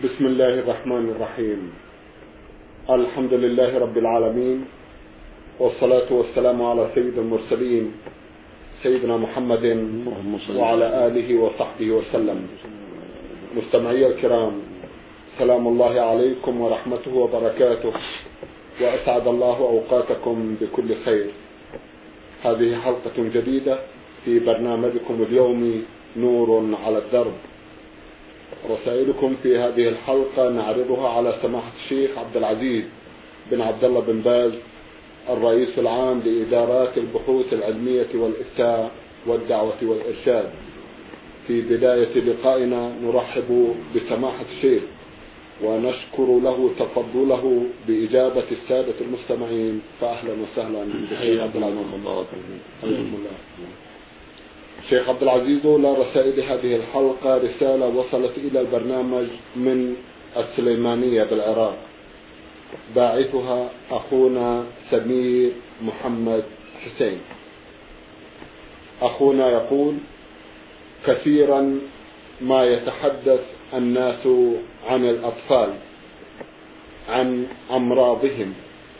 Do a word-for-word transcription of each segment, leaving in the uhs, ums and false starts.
بسم الله الرحمن الرحيم. الحمد لله رب العالمين، والصلاة والسلام على سيد المرسلين سيدنا محمد وعلى آله وصحبه وسلم. مستمعي الكرام، سلام الله عليكم ورحمته وبركاته، وأسعد الله أوقاتكم بكل خير. هذه حلقة جديدة في برنامجكم اليومي نور على الدرب. رسائلكم في هذه الحلقة نعرضها على سماحة الشيخ عبد العزيز بن عبد الله بن باز، الرئيس العام لإدارات البحوث العلمية والإفتاء والدعوة والإرشاد. في بداية لقائنا نرحب بسماحة الشيخ ونشكر له تفضله بإجابة السادة المستمعين، فأهلا وسهلا بالشيخ عبد العزيز. حياكم الله. شيخ عبد العزيز، لرسائل هذه الحلقة رسالة وصلت إلى البرنامج من السليمانية بالعراق، باعثها أخونا سمير محمد حسين. أخونا يقول: كثيرا ما يتحدث الناس عن الأطفال، عن أمراضهم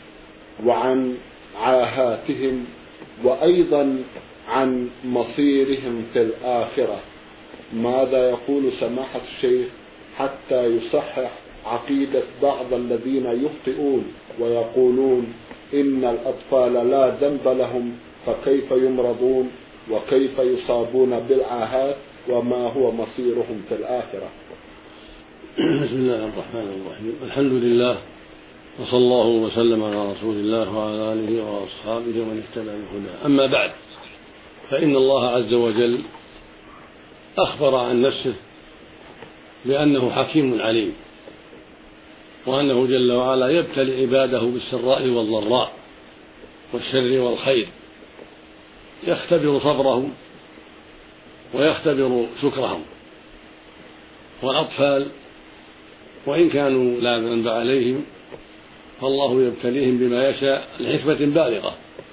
وعن عاهاتهم، وأيضا عن مصيرهم في الآخرة. ماذا يقول سماحة الشيخ حتى يصحح عقيدة بعض الذين يخطئون ويقولون إن الأطفال لا ذنب لهم، فكيف يمرضون وكيف يصابون بالعاهات وما هو مصيرهم في الآخرة؟ بسم الله الرحمن الرحيم. الحمد لله، وصلى الله وسلم على رسول الله وعلى آله وأصحابه ومن اهتدى بهداه. أما بعد، فإن الله عز وجل أخبر عن نفسه بأنه حكيم عليم، وأنه جل وعلا يبتلي عباده بالسراء والضراء والشر والخير، يختبر صبرهم ويختبر شكرهم. والأطفال وإن كانوا لا ذنب عليهم فالله يبتليهم بما يشاء لحكمة بالغة،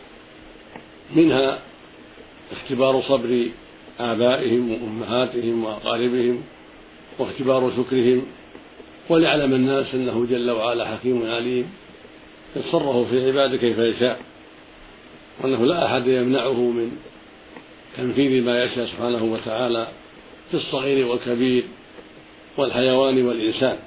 منها اختبار صبر آبائهم وأمهاتهم وأقاربهم، واختبار شكرهم، وليعلم الناس أنه جل وعلا حكيم عليم يتصرف في عباده كيف يشاء، وأنه لا أحد يمنعه من تنفيذ ما يشاء سبحانه وتعالى في الصغير والكبير والحيوان والإنسان.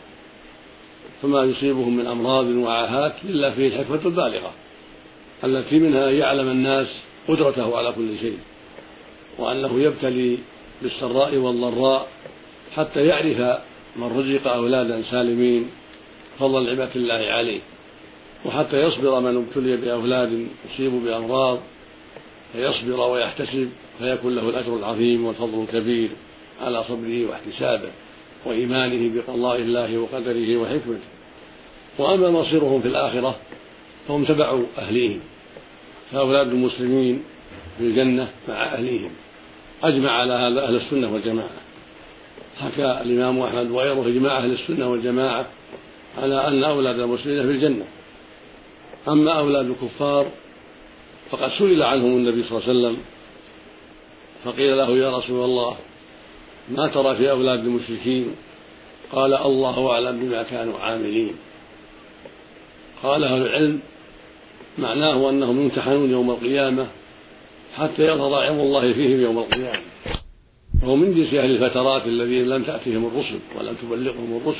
فما يصيبهم من أمراض وعاهات إلا فيه الحكمة البالغة التي منها يعلم الناس قدرته على كل شيء، وأنه يبتلي بالسراء والضراء حتى يعرف من رزق أولادا سالمين فضل نعمة الله عليه، وحتى يصبر من ابتلي بأولاد يصيب بأمراض فيصبر ويحتسب فيكون له الأجر العظيم والفضل الكبير على صبره واحتسابه وإيمانه بقضاء الله وقدره وحكمته. وأما مصيرهم في الآخرة فهم تبع أهليهم، فأولاد المسلمين في الجنة مع أهليهم، أجمع على هذا أهل السنة والجماعة. حكى الإمام أحمد وغيره إجماع أهل السنة والجماعة على أن أولاد المسلمين في الجنة. أما أولاد الكفار فقد سئل عنهم النبي صلى الله عليه وسلم فقيل له: يا رسول الله، ما ترى في أولاد المشركين؟ قال: الله أعلم بما كانوا عاملين. قال أهل العلم: معناه أنهم يمتحنون يوم القيامة حتى يظهر علم الله فيهم يوم القيامة، وهو من جنس أهل الفترات الذين لم تأتهم الرسل ولم تبلغهم الرسل،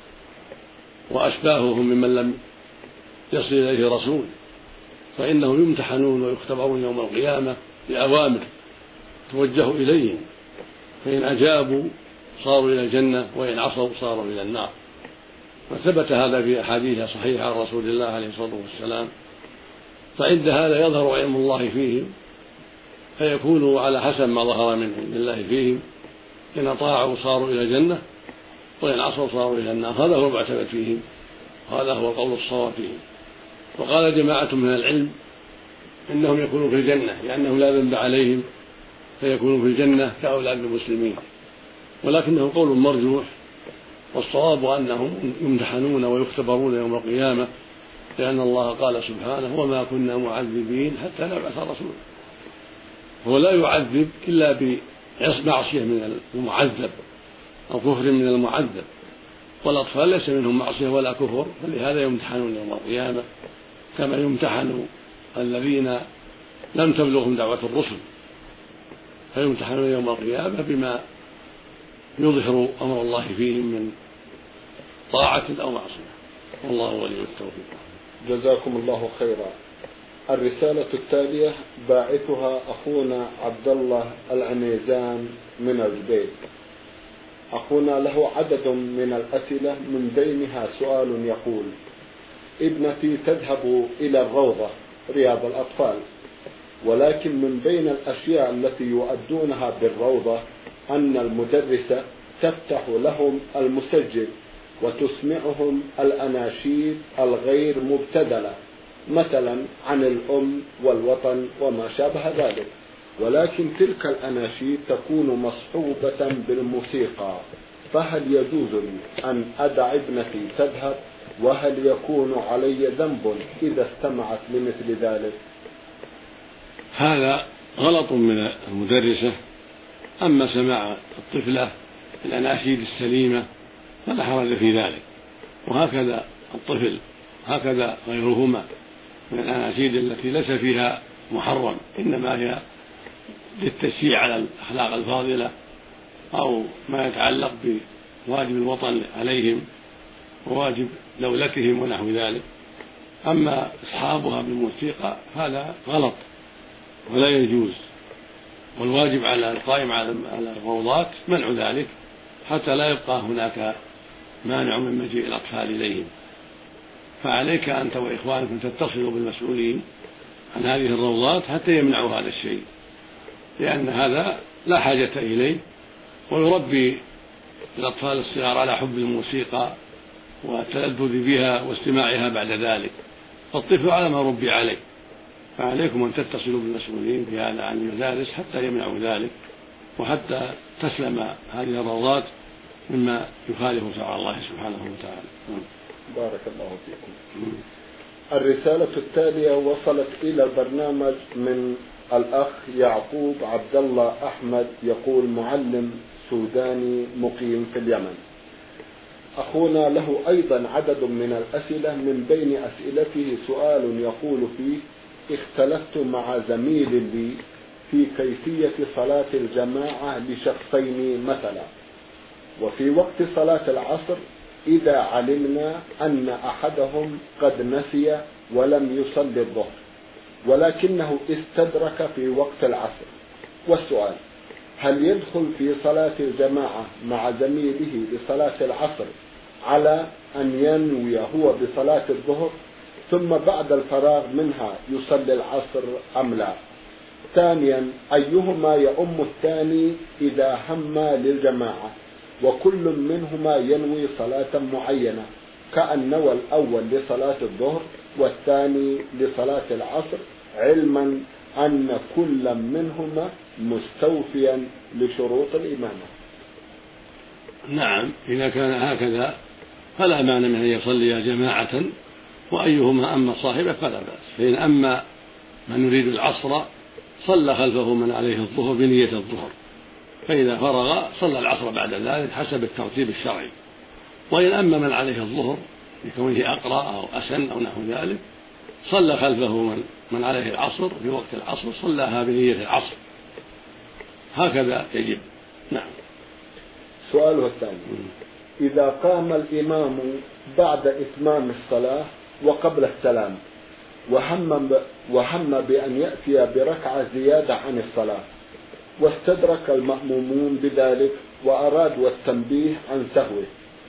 وأشباههم ممن لم يصل إليه رسول، فإنهم يمتحنون ويختبرون يوم القيامة بأوامر توجه إليهم، فإن أجابوا صاروا إلى الجنة وإن عصوا صاروا إلى النار. وثبت هذا في أحاديث صحيحة عن رسول الله عليه الصلاة والسلام. فعند هذا يظهر علم الله فيهم فيكونوا على حسب ما ظهر من علم الله فيهم، إن أطاعوا صاروا إلى الجنة وإن عصوا صاروا إلى النار. هذا هو المعتمد فيهم، هذا هو القول الصواب فيهم. وقال جماعة من العلم إنهم يكونوا في الجنة لأنهم لا ذنب عليهم فيكونوا في الجنة كأولاد المسلمين، ولكنه قول مرجوح، والصواب أنهم يمتحنون ويختبرون يوم القيامة، لأن الله قال سبحانه: وما كنا معذبين حتى نبعث رسولا. هو لا يعذب إلا بمعصية من المعذب أو كفر من المعذب، والأطفال ليس منهم معصية ولا كفر، فلهذا يمتحنون يوم القيامة كما يمتحن الذين لم تبلغهم دعوة الرسل، فيمتحنون يوم القيامة بما يظهر أمر الله فيهم من طاعة أو معصية، والله ولي التوفيق. جزاكم الله خيرا. الرسالة التالية باعثها أخونا عبد الله العنيزان من الجبيل. أخونا له عدد من الأسئلة، من بينها سؤال يقول: ابنتي تذهب إلى الروضة رياض الأطفال، ولكن من بين الأشياء التي يؤدونها بالروضة أن المدرسة تفتح لهم المسجل وتسمعهم الأناشيد الغير مبتذلة، مثلا عن الأم والوطن وما شابه ذلك، ولكن تلك الأناشيد تكون مصحوبة بالموسيقى، فهل يجوز لي أن أدع ابنتي تذهب؟ وهل يكون علي ذنب إذا استمعت لمثل ذلك؟ هذا غلط من المدرسة. أما سماع الطفلة الأناشيد السليمة فلا حرج في ذلك، وهكذا الطفل هكذا غيرهما من الأناشيد التي ليس فيها محرم، إنما هي للتشجيع على الأخلاق الفاضلة أو ما يتعلق بواجب الوطن عليهم وواجب دولتهم ونحو ذلك. أما إصحابها بالموسيقى هذا غلط ولا يجوز، والواجب على القائم على الروضات منع ذلك حتى لا يبقى هناك مانع من مجيء الأطفال إليهم. فعليك أنت وإخوانك أن تتصلوا بالمسؤولين عن هذه الروضات حتى يمنعوا هذا الشيء، لأن هذا لا حاجة إليه، ويربي الأطفال الصغار على حب الموسيقى والتلذذ بها واستماعها بعد ذلك، فالطفل على ما ربي عليه. فعليكم أن تتصلوا بالمسؤولين في هذا عن المدارس حتى يمنعوا ذلك، وحتى تسلم هذه الروضات مما يخالف شرع الله سبحانه وتعالى. بارك الله فيكم. الرسالة التالية وصلت إلى البرنامج من الأخ يعقوب عبد الله أحمد، يقول: معلم سوداني مقيم في اليمن. أخونا له أيضا عدد من الأسئلة، من بين أسئلته سؤال يقول فيه: اختلفت مع زميل لي في كيفية صلاة الجماعة لشخصين مثلا، وفي وقت صلاة العصر إذا علمنا أن أحدهم قد نسي ولم يصلي الظهر ولكنه استدرك في وقت العصر، والسؤال: هل يدخل في صلاة الجماعة مع زميله لصلاة العصر على أن ينوي هو بصلاة الظهر ثم بعد الفراغ منها يصلي العصر أم لا؟ ثانيا: أيهما يؤم الثاني إذا هم للجماعة وكل منهما ينوي صلاة معينة، كأن نوى الأول لصلاة الظهر والثاني لصلاة العصر، علما أن كل منهما مستوفيا لشروط الإمامة؟ نعم، إذا كان هكذا فلا مانع من أن يصلي جماعة، وأيهما أما صاحبه فلا بأس. فإن أما من يريد العصر صلى خلفه من عليه الظهر بنية الظهر، فإذا فرغ صلى العصر بعد ذلك حسب الترتيب الشرعي. وإن أما من عليه الظهر بكونه أقرأ أو أسن أو نحو ذلك صلى خلفه من, من عليه العصر في وقت العصر صلاها بنية العصر، هكذا يجب. نعم. سؤاله الثاني: إذا قام الإمام بعد إتمام الصلاة وقبل السلام وهم, وهم بأن يأتي بركعة زيادة عن الصلاة، واستدرك المأمومون بذلك وأرادوا التنبيه عن سهوه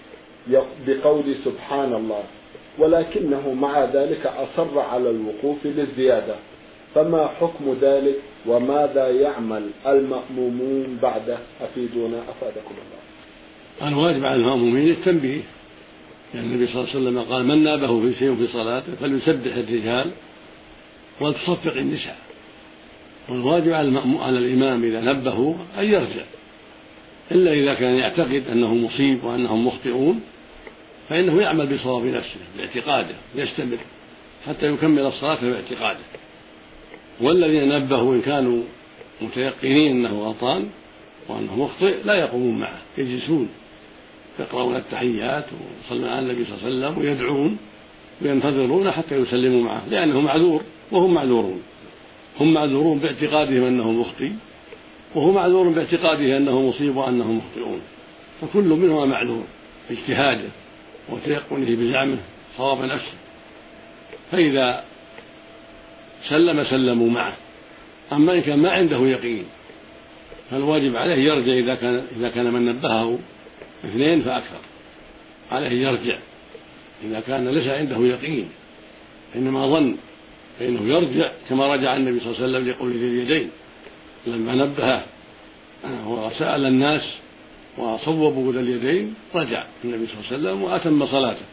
بقول سبحان الله، ولكنه مع ذلك أصر على الوقوف للزيادة، فما حكم ذلك وماذا يعمل المأمومون بعده؟ أفيدونا أفادكم الله. الواجب على المأمومين التنبيه، يعني النبي صلى الله عليه وسلم قال: من نابه في شيء في صلاته فليسبح الرجال ولتصفق النساء. والواجب على الإمام إذا نبه أن يرجع، إلا إذا كان يعتقد أنه مصيب وأنهم مخطئون فإنه يعمل بصواب نفسه باعتقاده، يستمر حتى يكمل الصلاة باعتقاده. والذين نبهوا إن كانوا متيقنين أنه غلطان وأنه مخطئ لا يقومون معه، يجلسون يقرؤون التحيات ويصلون على النبي صلى الله عليه وسلم ويدعون وينتظرون حتى يسلموا معه، لأنه معذور وهم معذورون. هم معذورون باعتقادهم أنه مخطئ، وهو معذور باعتقاده أنه مصيب وأنهم مخطئون، فكل منهما معذور باجتهاده وتيقنه بزعمه صواب نفسه. فإذا سلم سلموا معه. أما إن كان ما عنده يقين فالواجب عليه يرجع، إذا كان إذا كان من نبهه اثنين فأكثر عليه يرجع. إذا كان ليس عنده يقين إنما ظن فإنه يرجع، كما رجع النبي صلى الله عليه وسلم لقول ذي اليدين لما نبهه وسأل الناس وصوبوا ذي اليدين، رجع النبي صلى الله عليه وسلم وأتم صلاته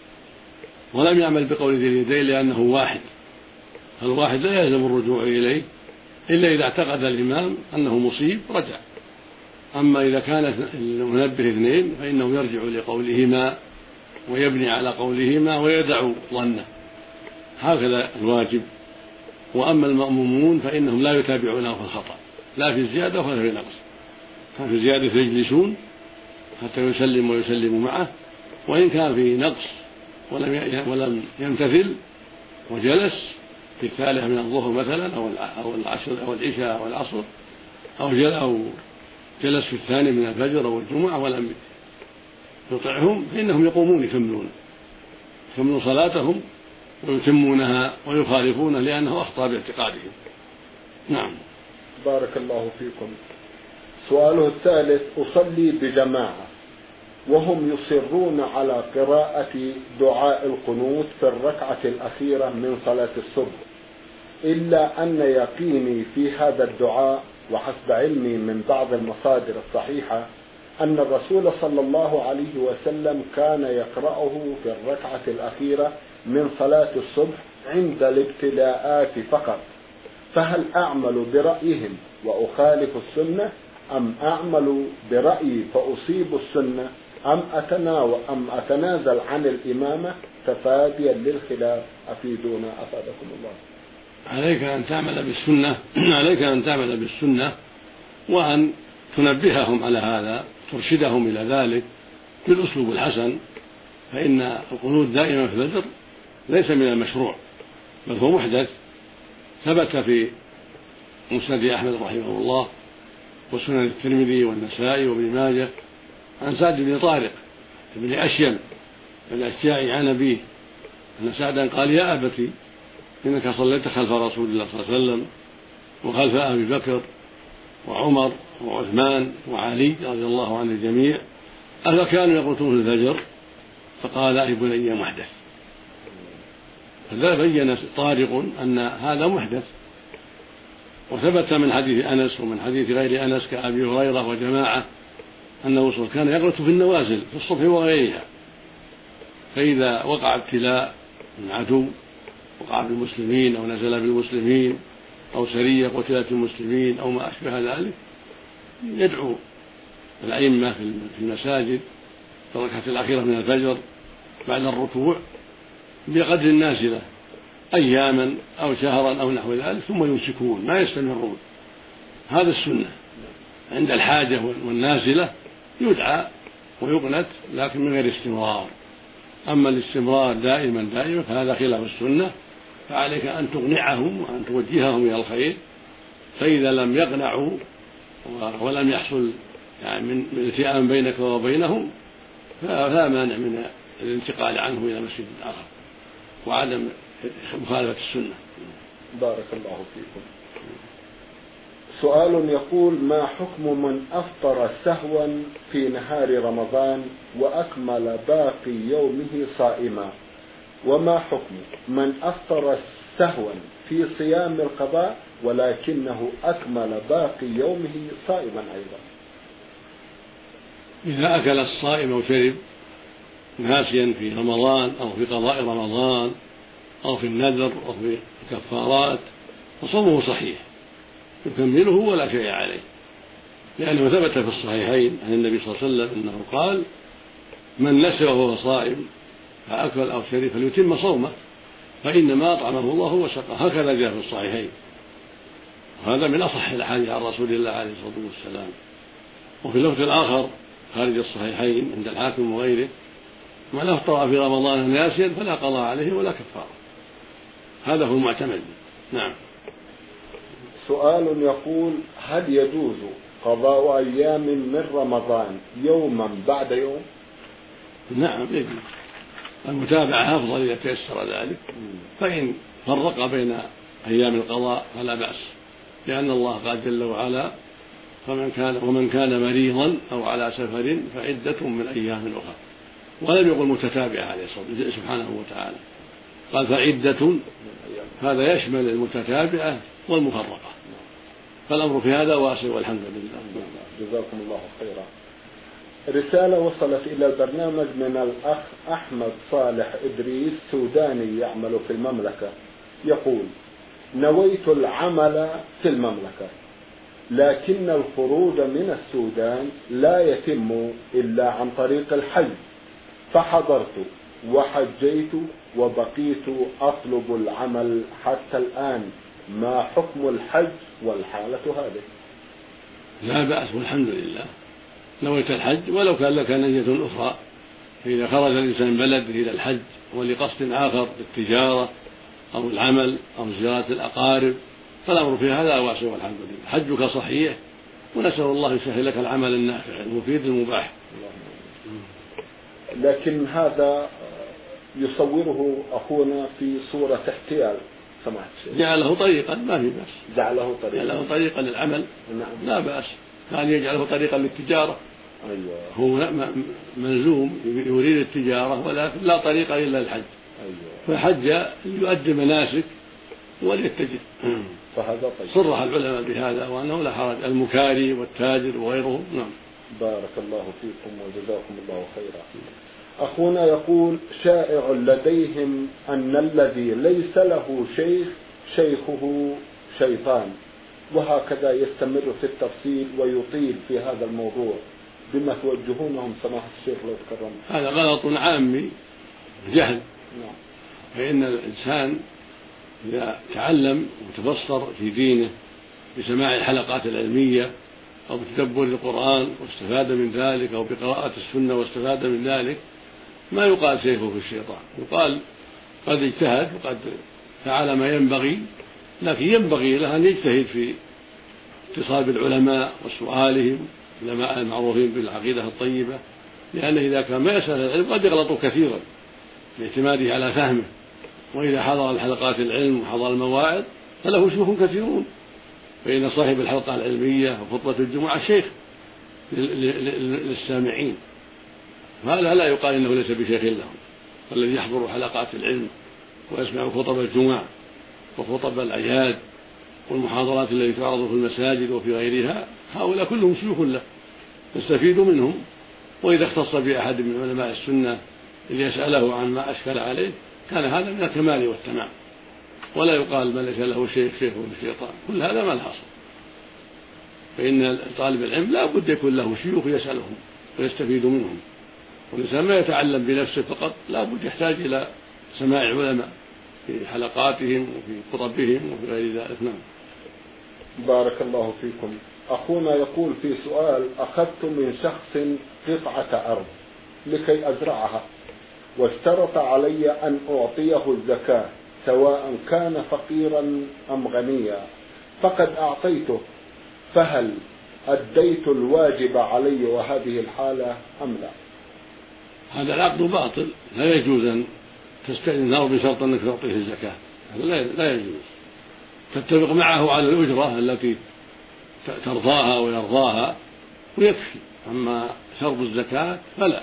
ولم يعمل بقول ذي اليدين لأنه واحد، فالواحد لا يلزم الرجوع إليه إلا إذا اعتقد الإمام أنه مصيب رجع. أما إذا كان المنبه اثنين فإنه يرجع لقولهما ويبني على قولهما ويدع ظنه، هكذا الواجب. وأما المأمومون فإنهم لا يتابعونه في الخطأ، لا في الزيادة ولا في النقص. كان في الزيادة يجلسون حتى يسلم ويسلم معه، وإن كان في نقص ولم ولم يمتثل وجلس في الثالثة من الظهر مثلا أو العشر أو العشاء أو العصر أو جلس في الثاني من الفجر أو الجمعة ولم يطعهم، فإنهم يقومون يكملون يكملون صلاتهم ويتمونها ويخالفونه لأنه أخطأ باعتقادهم. نعم. بارك الله فيكم. سؤاله الثالث: أصلي بجماعة وهم يصرون على قراءة دعاء القنوت في الركعة الأخيرة من صلاة الصبح، إلا أن يقيني في هذا الدعاء وحسب علمي من بعض المصادر الصحيحة أن الرسول صلى الله عليه وسلم كان يقرأه في الركعة الأخيرة من صلاة الصبح عند الابتلاءات فقط، فهل أعمل برأيهم وأخالف السنة، أم أعمل برأيي فأصيب السنة، أم أتناول أم أتنازل عن الإمامة تفاديا للخلاف؟ أفيدونا أفادكم الله. عليك أن تعمل بالسنة عليك أن تعمل بالسنة وأن تنبههم على هذا، ترشدهم إلى ذلك بالأسلوب الحسن، فإن القنوت دائما في الفجر ليس من المشروع بل هو محدث. ثبت في مسند أحمد رحمه الله وسنن الترمذي والنسائي وابن ماجه عن سعد بن طارق بن أشيم الأشجعي عن أبيه أن سعدا قال: يا أبتي إنك صليت خلف رسول الله صلى الله عليه وسلم وخلف أبي بكر وعمر وعثمان وعلي رضي الله عن الجميع، أفكانوا يقنطون في الفجر؟ فقال: يا بني محدث. فلا بين طارق أن هذا محدث. وثبت من حديث أنس ومن حديث غير أنس كأبي هريرة وجماعة أنه كان يقنط في النوازل في الصبح وغيرها، فإذا وقع ابتلاء من عدو وقع بالمسلمين أو نزل بالمسلمين أو سرية قتلت المسلمين أو ما أشبه ذلك، يدعو الأئمة في المساجد في الركعة الأخيرة من الفجر بعد الركوع بقدر النازلة أياما أو شهرا أو نحو ذلك، ثم يمسكون ما يستمرون. هذا السنة. عند الحاجة والنازلة يدعى ويقنت لكن من غير استمرار. أما الاستمرار دائما دائما فهذا خلاف السنة، فعليك أن تقنعهم وأن توجههم إلى الخير، فإذا لم يقنعوا ولم يحصل يعني من التئام بينك وبينهم فلا مانع من الانتقال عنه إلى مسجد آخر وعدم مخالفة السنة. بارك الله فيكم. سؤال يقول: ما حكم من أفطر سهوا في نهار رمضان وأكمل باقي يومه صائما؟ وما حكم من أفطر سهوا في صيام القضاء ولكنه أكمل باقي يومه صائما أيضا؟ إذا أكل الصائم أو شرب ناسيا في رمضان أو في قضاء رمضان أو في النذر أو في الكفارات فصومه صحيح يكمله ولا شيء عليه، لأنه ثبت في الصحيحين عن النبي صلى الله عليه وسلم أنه قال: من نسي وهو صائم فأكل أو شرب فليتم صومه فإنما أطعمه الله وسقاه، هكذا جاء في الصحيحين. وهذا من أصح الأحاديث عن رسول الله عليه الصلاة والسلام. وفي اللفظ الآخر خارج الصحيحين عند الحاكم وغيره: من أفطر في رمضان ناسيا فلا قضاء عليه ولا كفارة. هذا هو المعتمد. نعم. سؤال يقول: هل يجوز قضاء أيام من رمضان يوما بعد يوم؟ نعم يجوز، المتابعة أفضل إذا تيسر ذلك، فإن فرق بين أيام القضاء فلا بأس، لأن الله قال جل وعلا: فمن كان ومن كان مريضا أو على سفر فعدة من أيام أخرى، ولم يقل متتابعة عليه الصلاة سبحانه وتعالى، قال فعدة، هذا يشمل المتتابعة والمفرقة، فالأمر في هذا واسع والحمد لله. جزاكم الله خيرا. رسالة وصلت إلى البرنامج من الأخ أحمد صالح إدريس، سوداني يعمل في المملكة، يقول: نويت العمل في المملكة، لكن الخروج من السودان لا يتم إلا عن طريق الحج، فحضرت وحجيت وبقيت أطلب العمل حتى الآن، ما حكم الحج والحالة هذه؟ لا بأس والحمد لله، نويت الحج ولو كان لك نية أخرى، فإذا خرج الإنسان بلد إلى الحج ولقصد آخر التجارة أو العمل أو زيارة الأقارب فالأمر في هذا واسع والحمد لله، حجك صحيح، ونسأل الله يسهل لك العمل النافع المفيد المباح. لكن هذا يصوره أخونا في صورة احتيال، سمعت شيء جعله طريقا ما في بأس، جعله طريقا جعله طريقا للعمل. نعم. لا بأس، كان يجعله طريقا للتجارة. أيوة. هو ملزوم يريد التجارة ولكن لا طريق إلا الحج. أيوة. فحج يؤدي مناسك وليتجر. فهذا طيب. صرح العلماء بهذا وأنه لا حرج، المكاري والتاجر وغيره. نعم. بارك الله فيكم وجزاكم الله خيرا. أخونا يقول: شائع لديهم أن الذي ليس له شيخ شيخه شيطان، وهكذا يستمر في التفصيل ويطيل في هذا الموضوع، بما توجهونهم سماحة الشيخ لو تكرم؟ هذا غلط عامي جهل. نعم. فإن الإنسان إذا تعلم وتبصر في دينه بسماع الحلقات العلمية أو بتدبر القرآن واستفاد من ذلك أو بقراءة السنة واستفاد من ذلك، ما يقال شيخه في الشيطان، يقال قد اجتهد وقد فعل ما ينبغي، لكن ينبغي له أن يجتهد في اتصال بالعلماء وسؤالهم، العلماء المعروفين بالعقيدة الطيبة، لأنه إذا كان ما يسأل العلم قد يغلط كثيرا باعتماده على فهمه، وإذا حضر الحلقات العلم وحضر المواعظ فله شيوخ كثيرون، فإن صاحب الحلقة العلمية وخطبة الجمعة شيخ للسامعين، هذا لا يقال إنه ليس بشيخ لهم. والذي يحضر حلقات العلم ويسمع خطب الجمعة وخطب الأعياد والمحاضرات التي تعرض في المساجد وفي غيرها، هؤلاء كلهم شيوخ له يستفيد منهم، وإذا اختص بأحد من علماء السنة ليسأله عن ما أشكل عليه كان هذا من الكمال والتمام، ولا يقال من ليس له شيخ شيخ الشيطان، كل هذا ما الحصل. فإن طالب العلم لا بد يكون له شيوخ يسألهم ويستفيد منهم، والإنسان ما يتعلم بنفسه فقط، لا بد يحتاج إلى سماع علماء في حلقاتهم وفي خطبهم وفي غير ذلك. نعم. بارك الله فيكم. أخونا يقول في سؤال: أخذت من شخص قطعة أرض لكي أزرعها، واشترط علي أن أعطيه الزكاة سواء كان فقيرا أم غنيا، فقد أعطيته، فهل أديت الواجب علي وهذه الحالة أم لا؟ هذا العقد باطل، لا يجوز أن تستأذن أو بشرط أنك تعطيه الزكاة، هذا لا يجوز. تتفق معه على الأجرة التي ترضاها ويرضاها ويكفي، أما شرط الزكاة فلا،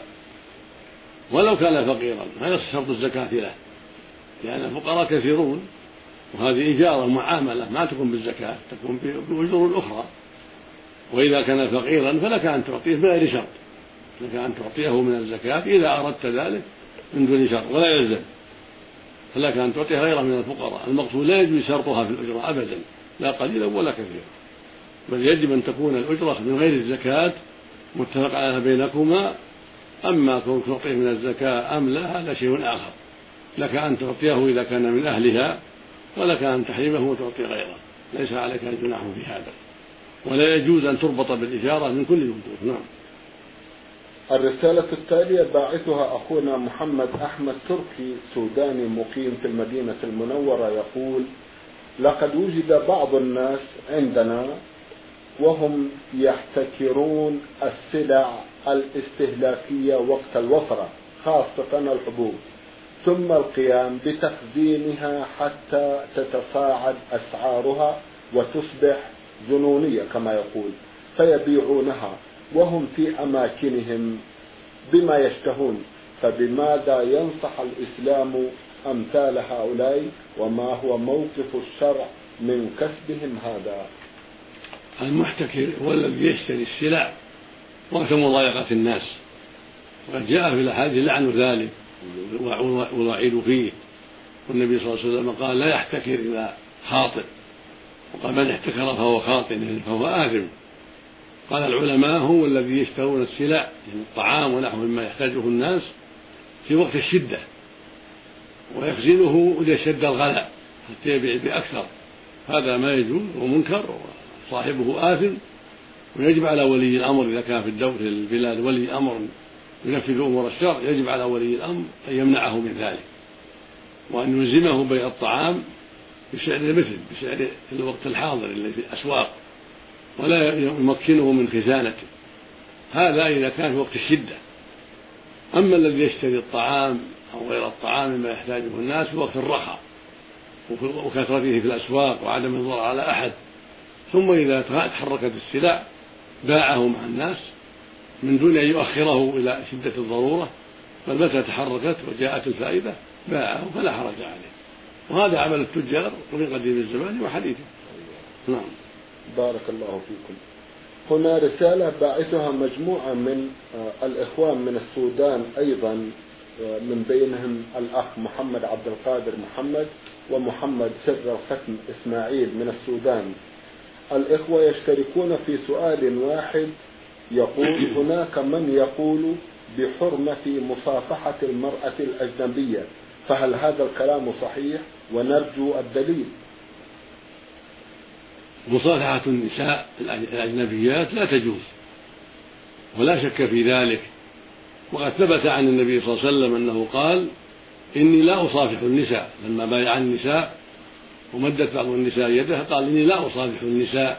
ولو كان فقيرا ما يصح شرط الزكاة له، لأن الفقراء كثيرون، وهذه إجارة معاملة ما تكون بالزكاة، تكون بأجور أخرى. وإذا كان فقيرا فلك أن تعطيه بغير شرط، لك أن تعطيه من الزكاة إذا أردت ذلك من دون شرط ولا يلزم، فلك أن تعطيه غيره من الفقراء. المقصود لا يجوز شرطها في الأجرة أبدا، لا قليلا ولا كثيرا، بل يجب أن تكون الأجرة من غير الزكاة متفق عليها بينكما. أما كون تعطيه من الزكاة أم لا هذا شيء آخر، لك أن تعطيه إذا كان من أهلها، ولك أن تحرمه وتعطي غيره، ليس عليك جناح في هذا، ولا يجوز أن تربط بالإجارة من كل الوجوه. نعم. الرسالة التالية باعثها أخونا محمد أحمد تركي سوداني مقيم في المدينة المنورة، يقول: لقد وجد بعض الناس عندنا وهم يحتكرون السلع الاستهلاكية وقت الوفرة خاصة الحبوب، ثم القيام بتخزينها حتى تتصاعد أسعارها وتصبح جنونية كما يقول، فيبيعونها وهم في أماكنهم بما يشتهون. فبماذا ينصح الإسلام أمثال هؤلاء، وما هو موقف الشرع من كسبهم هذا؟ المحتكر هو الذي يشتري السلع وقت مضايقة الناس، وقد جاء في الأحاديث لعن ذلك والوعيد فيه، والنبي صلى الله عليه وسلم قال: لا يحتكر إلا خاطئ، وقال: من احتكر فهو خاطئ فهو آثم. قال العلماء: هو الذي يشترون السلع يعني الطعام ونحو مما يحتاجه الناس في وقت الشدة ويخزنه ليشتد الغلاء حتى يبيع بأكثر، هذا ما يجوز ومنكر وصاحبه آثم. ويجب على ولي الأمر إذا كان في الدولة في البلاد ولي أمر ينفذ أمور الشرع، يجب على ولي الأمر أن يمنعه من ذلك، وأن يلزمه بيع الطعام بسعر المثل بسعر الوقت الحاضر اللي في الأسواق، ولا يمكنه من خزانته، هذا إذا كان في وقت الشدة. أما الذي يشتري الطعام أو غير الطعام مما يحتاجه الناس في وقت الرخاء وكثرته في الأسواق وعدم الضرر على أحد، ثم إذا تحركت السلع باعه مع الناس من دون أن يؤخره إلى شدة الضرورة، بل متى تحركت وجاءت الفائدة باعه فلا حرج عليه، وهذا عمل التجار من قديم الزمان وحديثه. نعم. بارك الله فيكم. هنا رسالة باعثها مجموعة من الإخوان من السودان أيضا، من بينهم الأخ محمد عبد القادر محمد ومحمد سر الختم إسماعيل من السودان. الإخوة يشتركون في سؤال واحد، يقول: هناك من يقول بحرمة مصافحة المرأة الأجنبية، فهل هذا الكلام صحيح؟ ونرجو الدليل. مصافحة النساء الأجنبيات لا تجوز ولا شك في ذلك، وقد ثبت عن النبي صلى الله عليه وسلم أنه قال: إني لا أصافح النساء، لما بايع النساء ومدت بعض النساء يده قال: إني لا أصافح النساء،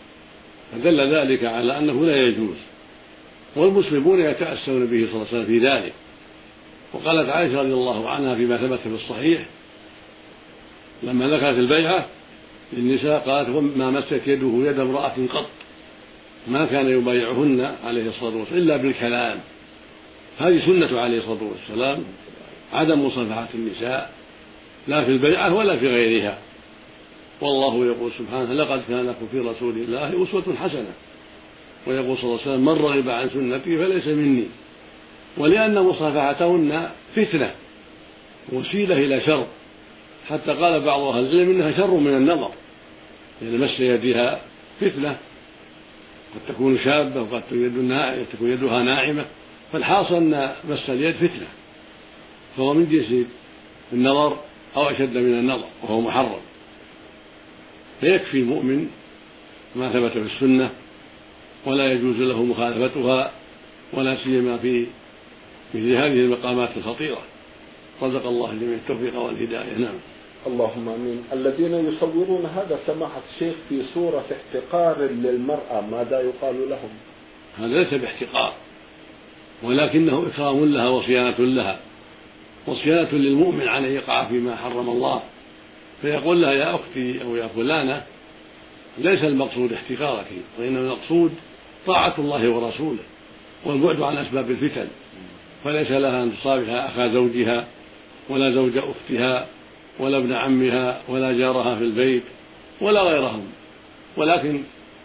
فدل ذلك على أنه لا يجوز، والمسلمون يتأسون به صلى الله عليه وسلم في ذلك. وقالت عائشة رضي الله عنها فيما ثبت في الصحيح لما ذكرت البيعة للنساء قالت: ما مست يده يد امرأة قط، ما كان يبايعهن عليه الصلاة والسلام إلا بالكلام. هذه سنة عليه الصلاة والسلام، عدم مصافحة النساء لا في البيعة ولا في غيرها. والله يقول سبحانه: لقد كان لكم في رسول الله أسوة حسنة. ويقول صلى الله عليه وسلم: من رغب عن سنتي فليس مني. ولأن مصافحتهن فتنة وسيلة إلى شر، حتى قال بعض أهل العلم إنها شر من النظر، لأن مس يدها فتنة، قد تكون شابة وقد تكون يدها ناعمة، فالحاصل أن مس اليد فتنة، فهو من جنس النظر أو أشد من النظر وهو محرم. فيكفي المؤمن ما ثبت في السنة، ولا يجوز له مخالفتها، ولا سيما في مثل هذه المقامات الخطيرة. رزق الله الجميع التوفيق والهداية. نعم. اللهم امين. الذين يصورون هذا سماحة الشيخ في صورة احتقار للمرأة، ماذا يقال لهم؟ هذا ليس باحتقار، ولكنه إكرام لها وصيانة لها، وصيانة للمؤمن عن أن يقع فيما حرم الله، فيقول لها: يا أختي أو يا فلانة، ليس المقصود احتقارك، وإنما المقصود طاعة الله ورسوله والبعد عن أسباب الفتن. فليس لها أن تصافح أخا زوجها ولا زوج أختها ولا ابن عمها ولا جارها في البيت ولا غيرهم، ولكن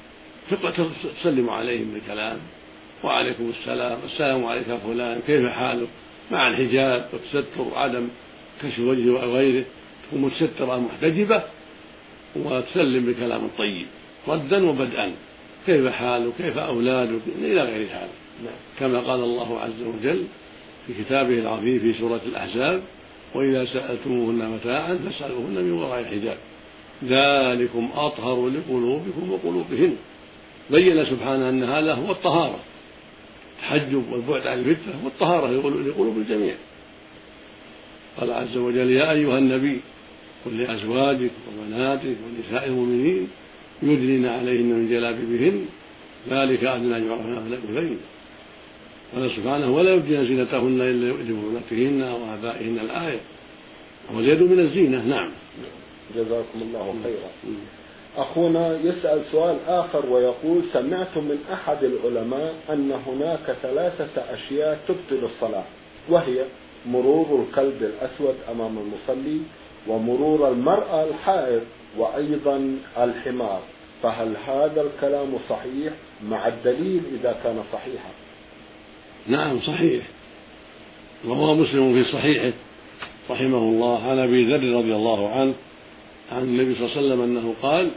تسلم عليهم بالكلام: وعليكم السلام، السلام عليك يا فلان، كيف حالك، مع الحجاب والتستر وعدم كشف وجهه وغيره، تكون متسترة محتجبة، وتسلم بكلام طيب ردا وبدءا: كيف حالك، كيف أولادك، إلى غير هذا، كما قال الله عز وجل في كتابه العظيم في سورة الأحزاب: وإذا سألتموهن متاعا فاسألوهن من وراء الحجاب ذلكم أطهر لقلوبكم وقلوبهن. بين سبحانه أن هذا هو الطهارة، التحجب والبعد عن الفتنة والطهارة لقلوب الجميع. قال عز وجل: يا أيها النبي قل لأزواجك وبناتك ونساء المؤمنين يدنين عليهن من جلابيبهن ذلك أدنى أن يعرفن فلا يؤذين. قال سبحانه: ولا يبدين زينتهن إلا لبعولتهن وآبائهن الآية. واليد من الزينة. نعم. جزاكم الله خيرا. أخونا يسأل سؤال آخر ويقول: سمعت من أحد العلماء أن هناك ثلاثة أشياء تبطل الصلاة، وهي مرور الكلب الأسود أمام المصلي، ومرور المرأة الحائض، وأيضا الحمار، فهل هذا الكلام صحيح مع الدليل إذا كان صحيحا؟ نعم صحيح. وهو مسلم في صحيحه رحمه الله عن أبي ذر رضي الله عنه عن النبي صلى الله عليه وسلم أنه قال: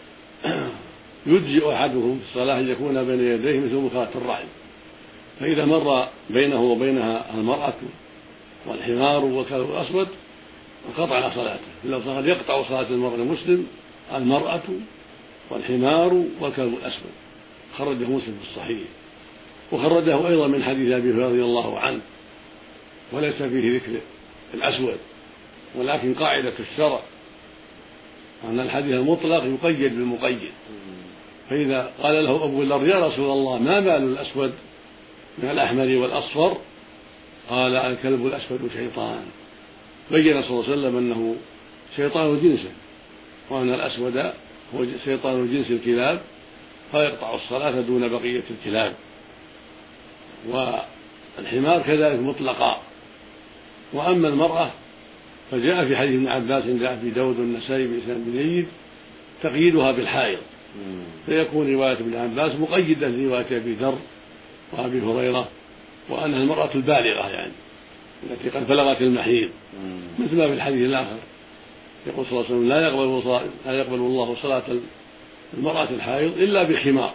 يجزئ أحدهم في الصلاة أن يكون بين يديه مثل مخاة الرعي، فإذا مر بينه وبينها المرأة والحمار والكلب الأسود انقطع صلاته. لو قد يقطع صلاة المرء المسلم المرأة والحمار والكلب الأسود. خرجه مسلم في الصحيح، وخرجه أيضا من حديث أبي هريرة رضي الله عنه، وليس فيه ذكر الأسود، ولكن قاعدة الشرع أن الحديث المطلق يقيد بالمقيد. فإذا قال له أبو ذر: يا رسول الله ما بال الأسود من الأحمر والأصفر؟ قال: الكلب الأسود شيطان. بين صلى الله عليه وسلم أنه شيطان جنسه، وأن الأسود هو شيطان جنس الكلاب، فيقطع الصلاة دون بقية الكلاب. والحمار كذلك مطلقا. وأما المرأة فجاء في حديث ابن عباس عند أبي داود والنسائي بإسناد جيد تقييدها بالحائض، فيكون رواية ابن عباس مقيدة لرواية أبي ذر وأبي هريرة، وأنها المرأة البالغة يعني التي قد بلغت المحيض، مثل ما في الحديث الآخر يقول صلى الله عليه وسلم: لا يقبل, لا يقبل الله صلاة المرأة الحائض إلا بخمار.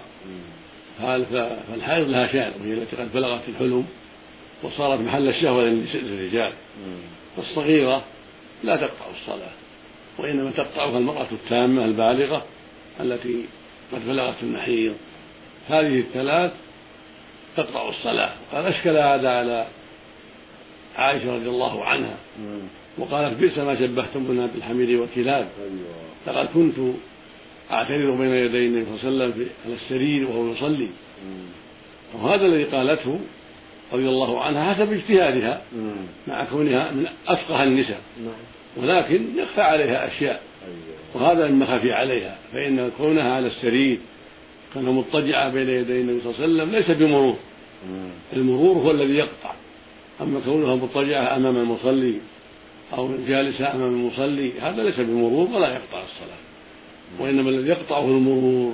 فالحائض لها شأن، وهي التي قد بلغت الحلم وصارت محل الشهوة للرجال. فالصغيرة لا تقطع الصلاة، وإنما تقطعها المرأة التامة البالغة التي قد بلغت المحيض. هذه الثلاث تقطع الصلاة. قال: أشكل هذا على عائشة رضي الله عنها، وقالت: بئس ما شبهتمونا بالحمير والكلاب، لقد كنت أعترض بين يدي النبي صلى الله عليه وسلم على السرير وهو يصلي. وهذا الذي قالته رضي الله عنها حسب اجتهادها، مع كونها من أفقه النساء، ولكن يخفى عليها أشياء، وهذا مما خفي عليها. فإن كونها على السرير كان مضطجعة بين يدي النبي صلى الله عليه وسلم ليس بمرور، المرور هو الذي يقطع. أما كونها مضطجعة أمام المصلي أو جالسة أمام المصلي هذا ليس بمرور ولا يقطع الصلاة، وإنما الذي يقطعه المرور.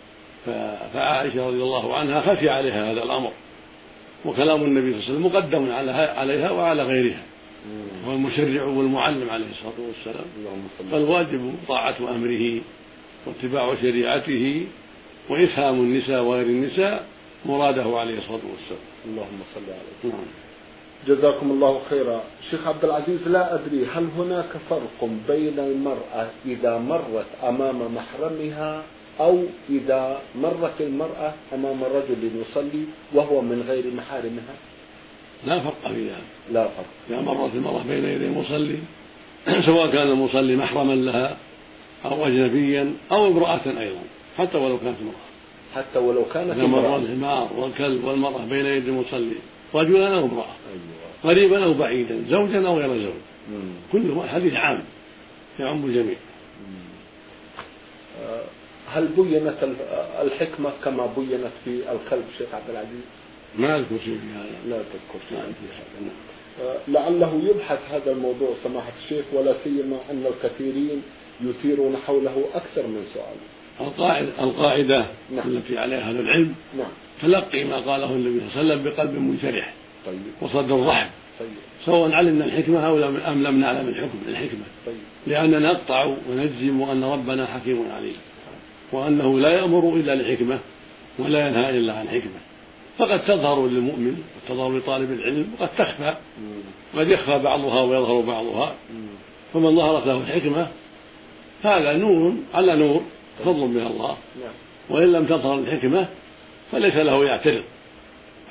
فعائشة رضي الله عنها خفي عليها هذا الأمر، وكلام النبي صلى الله عليه وسلم مقدم عليها وعلى غيرها، هو المشرع والمعلم عليه الصلاة والسلام، فالواجب طاعة أمره واتباع شريعته وإفهام النساء وغير النساء مراده عليه الصلاة والسلام. اللهم صل عليه. نعم. جزاكم الله خيرا. شيخ عبد العزيز، لا أدري هل هناك فرق بين المرأة إذا مرت أمام محرمها أو إذا مرت المرأة أمام رجل يصلي وهو من غير محارمها؟ لا فرق في ذلك. لا فرق. إذا مرت المرأة بين يدي المصلي سواء كان المصلي محرما لها أو أجنبيا أو امرأة أيضا، حتى ولو كانت امرأة، حتى ولو كانت امرأة. مر الحمار والكلب والمرأة بين يدي المصلي رجلا أو امرأة، قريبا أو بعيدا، زوجا أو غير زوج، كل حديث عام يعم الجميع. هل بينت الحكمة كما بينت في الكلب شيخ عبد العزيز؟ ما أذكر شيء في هذا. لا تذكر شيء في هذا. لعله يبحث هذا الموضوع سماحة الشيخ، ولا سيما أن الكثيرين يثيرون حوله أكثر من سؤال. القاعدة, القاعدة نعم. التي عليها أهل العلم نعم. تلقي ما قاله النبي صلى الله عليه وسلم بقلب منشرح طيب. وصدر رحب طيب. سواء علمنا الحكمة أو أم لم نعلم الحكم الحكمة طيب. لأننا نقطع ونجزم أن ربنا حكيم عليم، وأنه لا يأمر إلا لحكمة ولا ينهى إلا عن حكمة. فقد تظهر للمؤمن وتظهر لطالب العلم وقد تخفى، وقد يخفى بعضها ويظهر بعضها. فمن ظهرت له الحكمة هذا نور على نور، فضل من الله. وإن لم تظهر الحكمة فليس له يعترض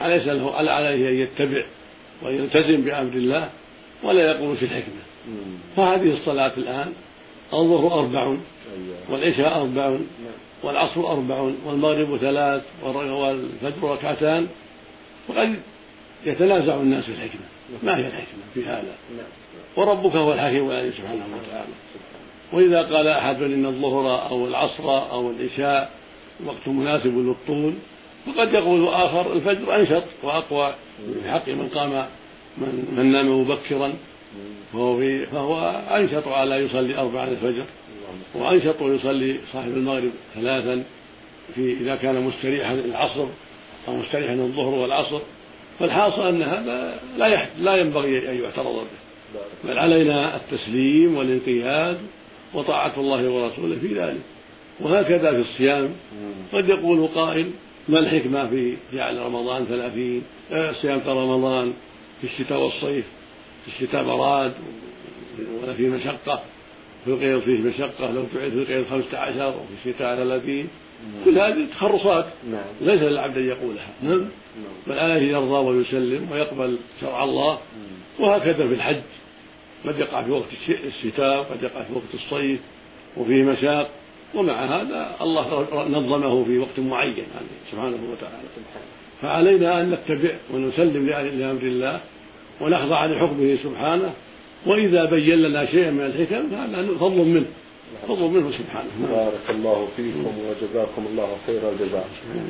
أليس له عليه أن يتبع ويلتزم بأمر الله ولا يقول في الحكمة؟ فهذه الصلاة الآن الظهر أربع والعشاء أربع والعصر أربع والمغرب ثلاث والفجر ركعتان، وقد يتنازع الناس في الحكمة. ما هي الحكمة في هذا؟ وربك هو الحكيم العليم سبحانه وتعالى. وإذا قال أحد إن الظهر أو العصر أو العشاء وقت مناسب للطول، فقد يقول آخر الفجر أنشط وأقوى في حق من قام من, من نام مبكرا، فهو, فهو أنشط على يصلي أربعا الفجر، وأنشط يصلي صاحب المغرب ثلاثا في إذا كان مستريحا العصر أو مستريحا الظهر والعصر. فالحاصل أن هذا لا لا ينبغي أن يعترض به، بل علينا التسليم والانقياد وطاعة الله ورسوله في ذلك. وهكذا في الصيام قد يقول قائل ما الحكمة في جعل رمضان ثلاثين صيام رمضان في الشتاء والصيف؟ في الشتاء براد ولا في مشقة، في القيض فيه مشقة، لو تعيد في القيض خمسة عشر وفي الشتاء ثلاثين. كل هذه تخرصات ليس للعبد أن يقولها، نعم، بل عليه يرضى ويسلم ويقبل شرع الله. وهكذا في الحج قد يقع في وقت الشتاء وقد يقع في وقت الصيف وفيه مشاق، ومع هذا الله نظمه في وقت معين يعني سبحانه وتعالى. فعلينا أن نتبع ونسلم لأمر الله ونخضع لحكمه سبحانه، وإذا بين لنا شيئا من الحكم فهذا فضل منه فضل منه سبحانه. بارك الله فيكم وجزاكم الله خير الجزاء.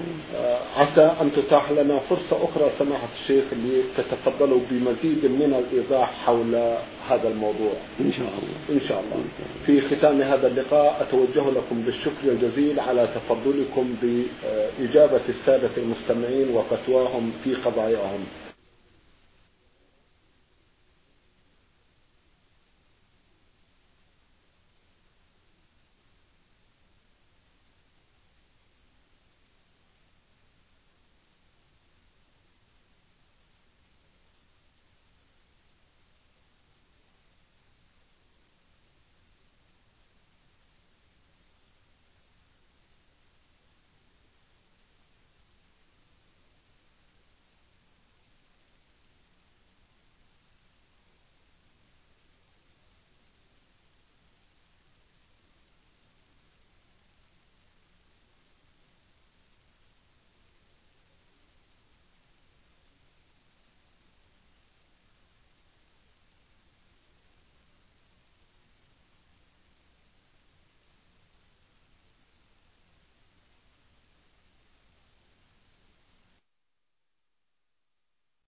عسى أن تتاح لنا فرصة أخرى سماحة الشيخ لتتفضلوا بمزيد من الإيضاح حول هذا الموضوع إن شاء الله. إن شاء الله. في ختام هذا اللقاء أتوجه لكم بالشكر الجزيل على تفضلكم بإجابة السادة المستمعين وفتواهم في قضاياهم.